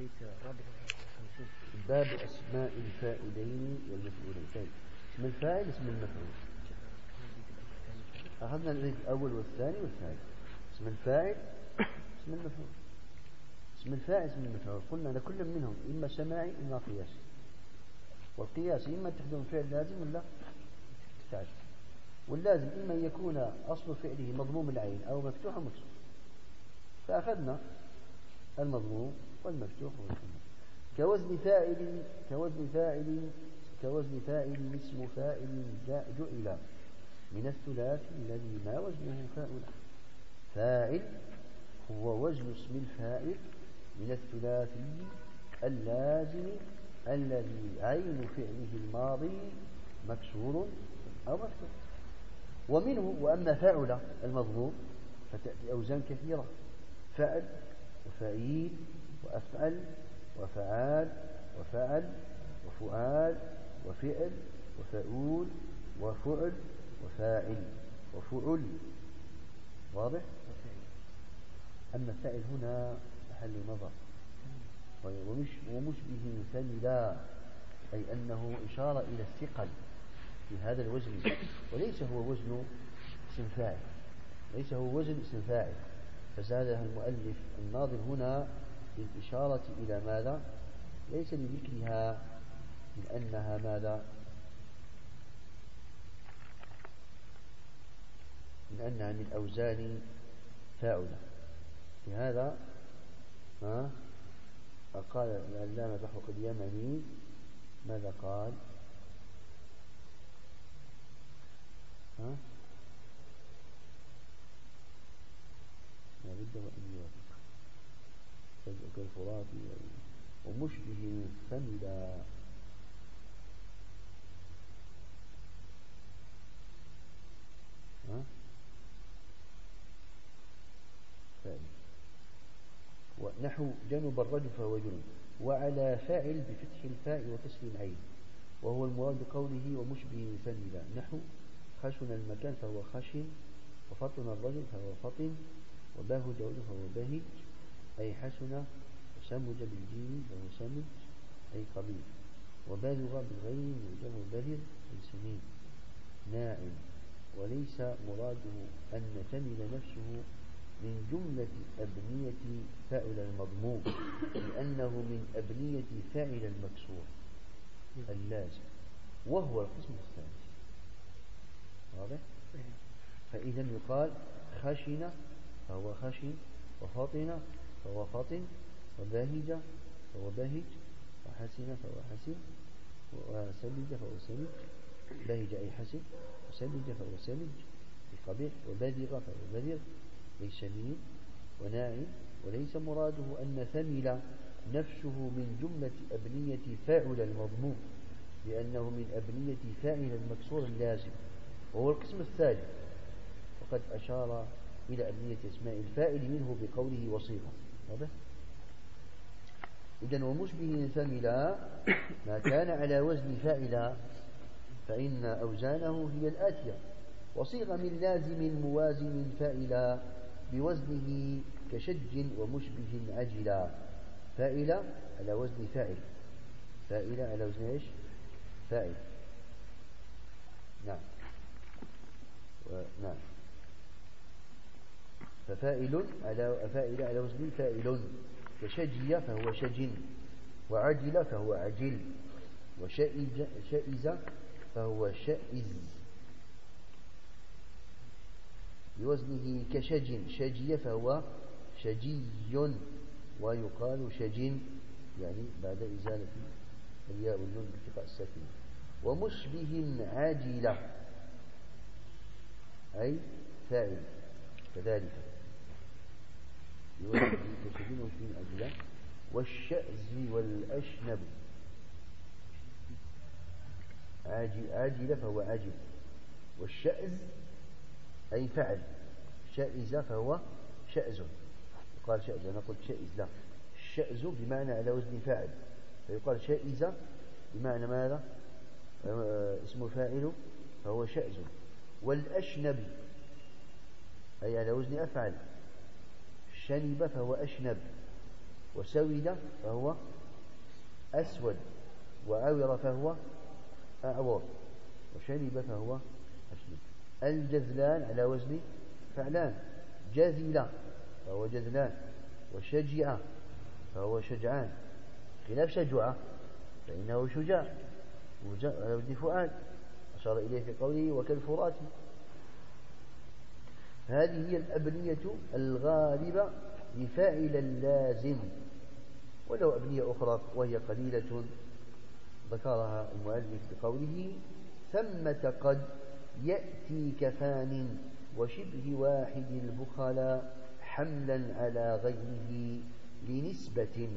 باب أسماء الفاعلين والمفعولين. طيب اسم الفاعل اسم المفعول، أخذنا الأول والثاني والثالث. اسم الفاعل اسم المفعول. اسم الفاعل اسم المفعول قلنا لكل منهم إما سماعي إما قياسي، والقياس إما تخدم فعل لازم ولا تعد، واللازم إما يكون أصل فعله مضموم العين أو مفتوح أو مكسور، فأخذنا المضموم والمفتوح والمكسور. كوزن فاعل اسم فاعل جعل من الثلاثي الذي ما وزنه فاعل. فاعل هو وزن اسم الفاعل من الثلاثي اللازم الذي عين فعله الماضي مكسور أو مفتوح. ومنه وأما فعل المضموم فتأتي أوزان كثيرة: فعل وفعيل وأفعل وفعال وفعل وفعال وفعل وفعول وفعل وفاعل وفعل. واضح؟ أما الفاعل هنا محل نظر، ومشبه ثملا، أي أنه إشارة إلى الثقل في هذا الوزن، وليس هو وزن اسم فاعل، ليس هو وزن اسم فاعل. فزادها المؤلف الناظم هنا للإشارة إلى ماذا؟ ليس لذكرها من أنها ماذا؟ من أنها من أوزان فاعلة. لهذا قال العلامة بحق اليمني ماذا قال؟ لا بد وأن يوافق كالفراتي ومشبه ثملا. ونحو جنب الرجل فهو جنب، وعلى فاعل بفتح الفاء وكسر العين، وهو المراد بقوله ومشبه ثملا. نحو خشن المكان فهو خشن، وفطن الرجل فهو فطن، وباهج الرجل فهو باهج أي حسن، وسمج بالجيم فهو سمج أي قبيل، وبالغ بالغين وجمع بالغ أي سمين. ناعم، وليس مراده أن ثمل نفسه من جملة أبنية فاعل المضموم، لأنه من أبنية فاعل المكسور اللازم، وهو القسم الثالث. واضح؟ فإذا يقال خشن فهو خشن، وفطن فهو فطن، وباهج فهو باهج، وحسن فهو حسن، وسمج فهو سمج، باهج أي حسن، وسمج فهو سمج بقبيح، وبلغ فهو بلغ أي سمين وناعم. وليس مراده أن ثمل نفسه من جملة أبنية فاعل المضموم، لأنه من أبنية فاعل المكسور اللازم، وهو القسم الثالث. وقد أشار إلى أبنية اسماء الفاعل منه بقوله وصيغة. هذا إذن ومشبه ثملا ما كان على وزن فاعل فإن أوزانه هي الآتية: وصيغ من لازم موازن فاعل بوزنه كشج ومشبه عجلا. فاعل على وزن فاعل، فاعل على وزن ايش؟ فاعل. نعم نعم. ففاعل على وزن فاعل، كشجي فهو شج، وعجل فهو عجل، وشئز فهو شئز بوزنه كشج، شجي فهو شجي، ويقال شج يعني بعد إزالة الياء والنون بالتقاء الساكن. ومشبه عاجلة أي فاعل كذلك بوزنه كشج ومشبه عاجلة. والشأز والأشنب، عاجل فهو عاجل، والشأز أي فعل، شائز فهو شأز، يقال شأز. أنا قلت شائز، لا، الشأز بمعنى على وزن فاعل، فيقال شائز بمعنى ماذا؟ اسم فاعل فهو شأز. والأشنب أي على وزن أفعل، شنب فهو أشنب، وسود فهو أسود، وعور فهو أعور، وشرب فهو أشرب. الجذلان على وزن فعلان، جذل فهو جذلان، وشجع فهو شجعان، خلاف شجع فإنه شجاع على وزن فؤاد، أشار إليه في قوله وكالفرات. هذه هي الأبنية الغالبة لفاعل اللازم، ولو أبنية أخرى وهي قليلة ذكرها المؤلف بقوله ثمة قد يأتي كفان وشبه واحد البخلاء حملا على غيره لنسبة.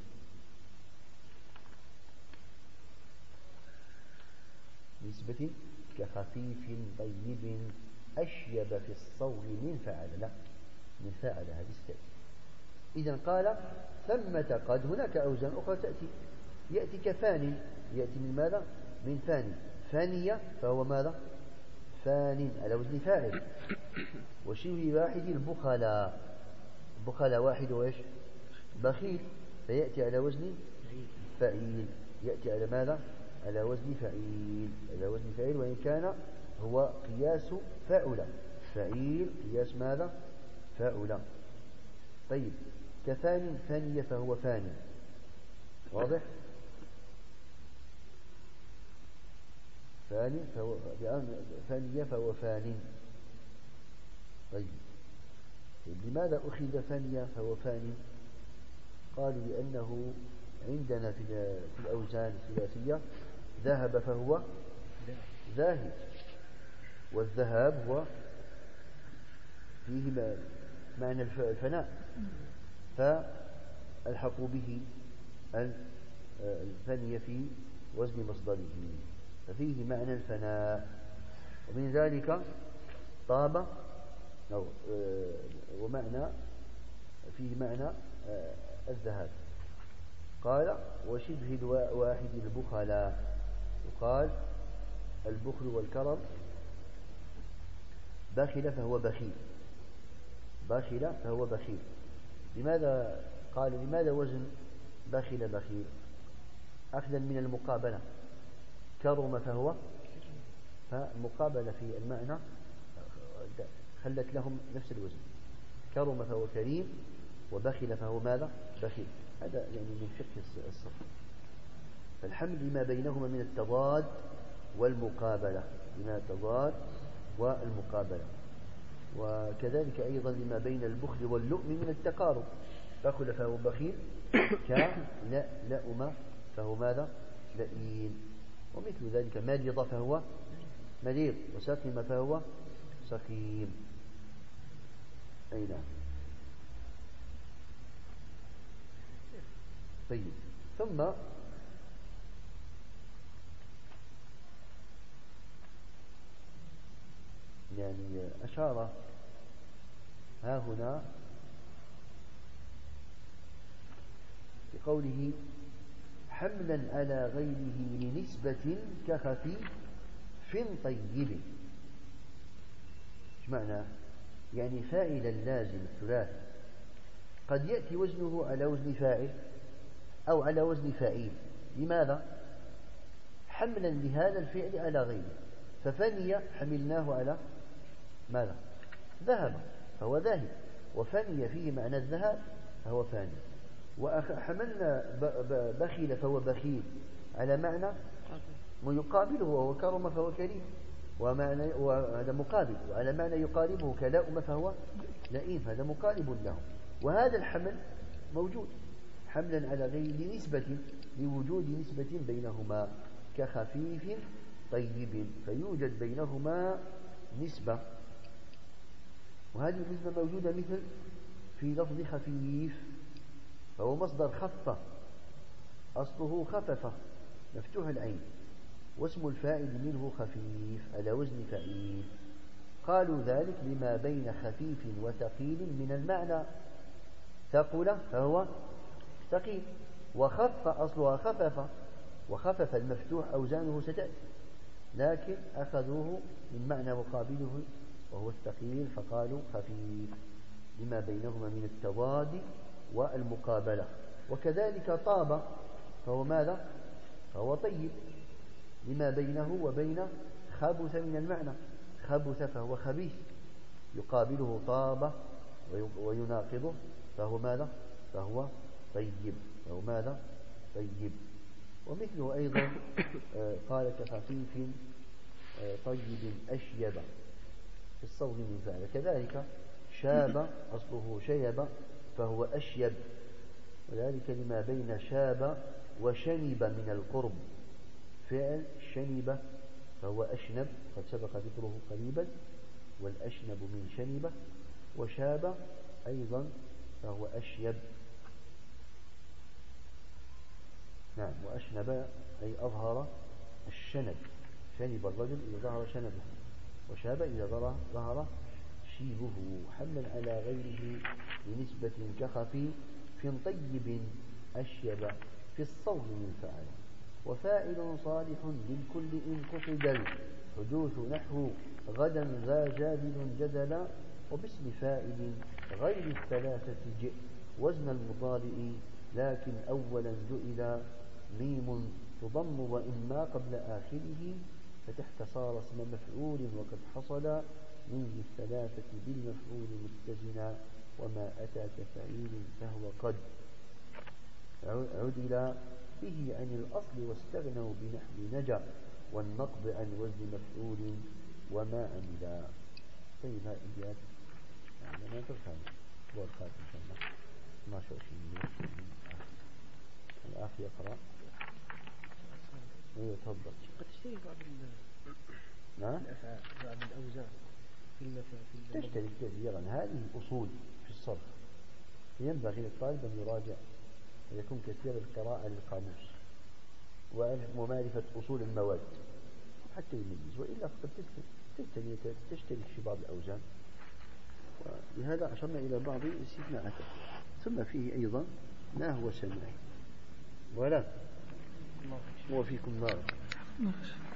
نسبة كخفيف طيب أشيب في الصول من فعل، لا من فعل هذه السبب. إذن قال ثمة قد، هناك أوزان أخرى تأتي، يأتي كفان، يأتي من ماذا؟ من فاني، فانية فهو ماذا؟ فان على وزن فاعل. وشبه واحد البخلاء، بخلاء واحد وإيش؟ بخيل، فيأتي على وزن فعيل، يأتي على ماذا؟ على وزن فعيل، على وزن فعيل، وإن كان هو قياس فعل، فعيل قياس ماذا؟ فعل. طيب كفان ثانية فهو فاني، واضح؟ فاني فهو ثانية فهو فان. طيب لماذا أخذ ثانية فهو فاني؟ قالوا لأنه عندنا في الأوزان الثلاثية ذهب فهو ذاهب، والذهاب هو فيه معنى الفناء، فألحقوا به الثانية في وزن مصدره، ففيه معنى الفناء. ومن ذلك طاب، ومعنى فيه معنى الذهاب. قال وشبه الواحد البخلاء، وقال البخل والكرم، بخل فهو بخيل، بخل فهو بخيل. لماذا قال لماذا وزن بخل بخيل؟ أخذا من المقابلة، كرم فهو، فالمقابلة في المعنى خلت لهم نفس الوزن، كرم فهو كريم، وبخل فهو ماذا؟ بخيل. هذا يعني من فقه الصرف. فالحمل لما بينهما من التضاد والمقابلة، من التضاد والمقابلة، وكذلك أيضا لما بين البخل واللؤم من التقارب، بخل فهو بخيل، كلأم فهو ماذا؟ لئيم. ومثل ذلك مرض فهو مريض، وسقم فهو سقيم. أي نعم. طيب ثم يعني أشار ها هنا بقوله حملا على غيره لنسبة كخفيف طيب. ايش معنى؟ يعني فاعل اللازم الثلاثي قد يأتي وزنه على وزن فاعل أو على وزن فاعل. لماذا؟ حملا لهذا الفعل على غيره. ففني حملناه على ماذا؟ ذهب فهو ذاهب، وفني فيه معنى الذهاب فهو فاني. وحملنا بخيل فهو بخيل على معنى ويقابله، وهو كرم فهو كريم، وهذا مقابل، وعلى معنى يقاربه كلائم فهو لئيم، هذا مقارب له. وهذا الحمل موجود حملا على غير نسبة، لوجود نسبة بينهما، كخفيف طيب، فيوجد بينهما نسبة. وهذه النسبة موجودة مثل في لفظ خفيف، فهو مصدر خفة، أصله خفف مفتوح العين، واسم الفاعل منه خفيف على وزن فعيل. قالوا ذلك لما بين خفيف وثقيل من المعنى، ثقل فهو ثقيل، وخف أصلها خفف، وخفف المفتوح أوزانه ستأتي، لكن أخذوه من معنى مقابله وهو الثقيل، فقالوا خفيف لما بينهما من التضاد والمقابلة. وكذلك طاب فهو ماذا؟ فهو طيب لما بينه وبين خبث من المعنى. خبث فهو خبيث، يقابله طاب ويناقضه فهو ماذا؟ فهو طيب. فهو ماذا؟ طيب. ومثله أيضا قال كخفيف طيب أشيب في الصوغ من فعل. كذلك شاب أصله شيب فهو أشيب، وذلك لما بين شاب وشنب من القرب. فعل شنب فهو أشنب، قد سبق ذكره قريبا، والأشنب من شنب. وشاب أيضا فهو أشيب. نعم. وأشنب أي أظهر الشنب. شنب الرجل إذا ظهر شنبه، وشاب إذا ظهر شيبه، حملا على غيره بنسبة كخفي في طيب أشيب في الصوم من فعل. وفاعل صالح للكل إن قصد الحدوث نحو غدا ذا جادل جدلا. وباسم فاعل غير الثلاثة جئ وزن المضارع لكن أولا جئلا ميم تضم وإما قبل آخره فتحت صار اسم مفعول وقد حصل من الثلاثة بالمفعول متزنا. وما أتى كفعيل فهو قد عدل به عن الأصل واستغنوا بنحو نجا والنقض عن وزن مفعول وما عملا. طيب هذه الأبيات يعني ما تفهم دور خاتم إن شاء الله 12 الأخ يقرأ. ايوه تفضل. قد تشتري بعض الأفعال بعض الأوزان في تشتري كثيرا. هذه أصول في الصرف، ينبغي للطالب أن يراجع ويكون كثير القراءة للقاموس ومعرفة أصول المواد حتى يميز، وإلا فقد تشتري في بعض الأوزان. ولهذا أشرنا إلى بعض استثناءات. ثم فيه أيضا ما هو سماع ولا وفيكم نار.